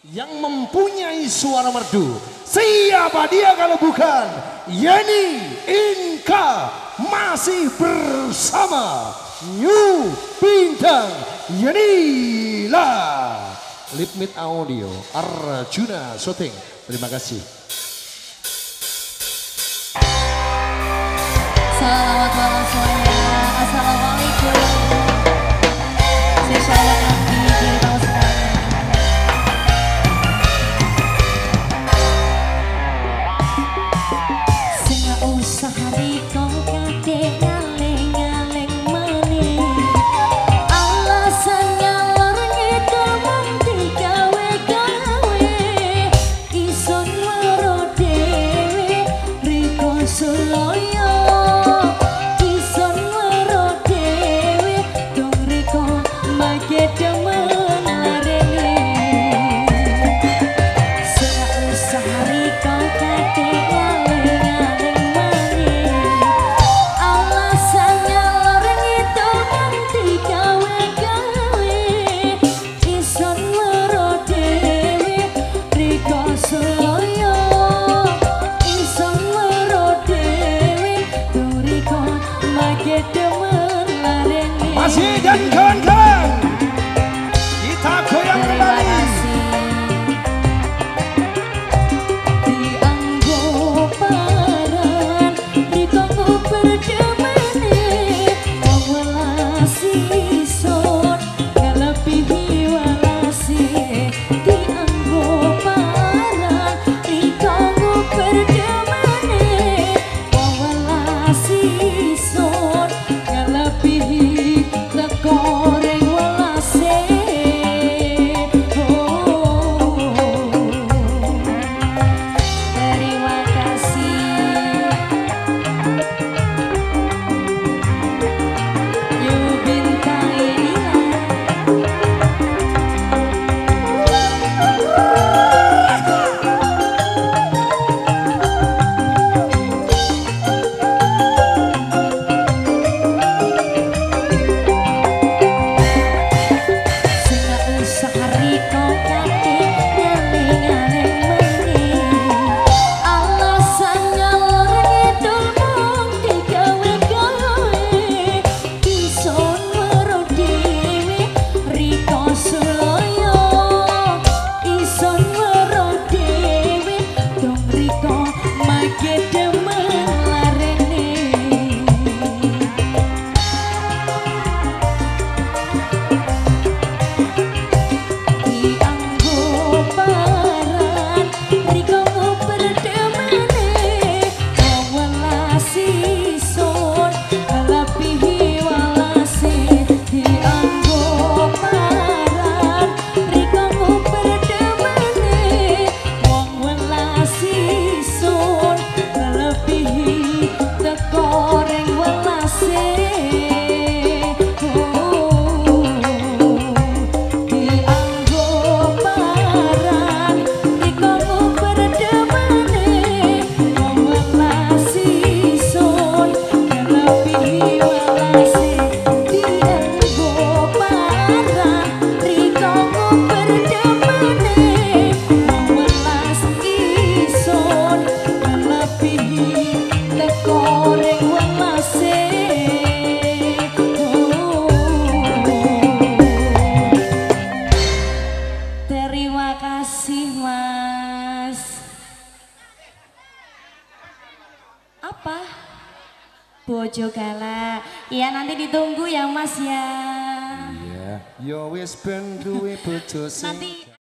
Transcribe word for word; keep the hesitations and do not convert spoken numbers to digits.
yang mempunyai suara merdu. Siapa dia kalau bukan Yeni Inka, masih bersama New Bintang Yenila. Litmit Audio, Arjuna Shooting. Terima kasih. Selamat malam semuanya. Assalamualaikum. Saya Syahla Nanti di tahun sekarang. Sing usah hari kau kate ngaleng-ngaleng maning. Alasan ngalor ngidul mung digawe-gawe. Ison loro dhewe riko Suloyo. Masih dan kawan-kawan, kita goyang kembali. Dianggo paran, ditunggu berdemene, wong welasi ison, ngelebihi welasi. Dianggo paran, ditunggu berdemene, wong welasi ison, ngelebihi goreng welase. Oh, terima kasih. New Bintang Yenila. Terima kasih Mas. Apa? Bojo Gala. Iya nanti ditunggu ya Mas ya. Iya, yo wis ben duwe bojo sing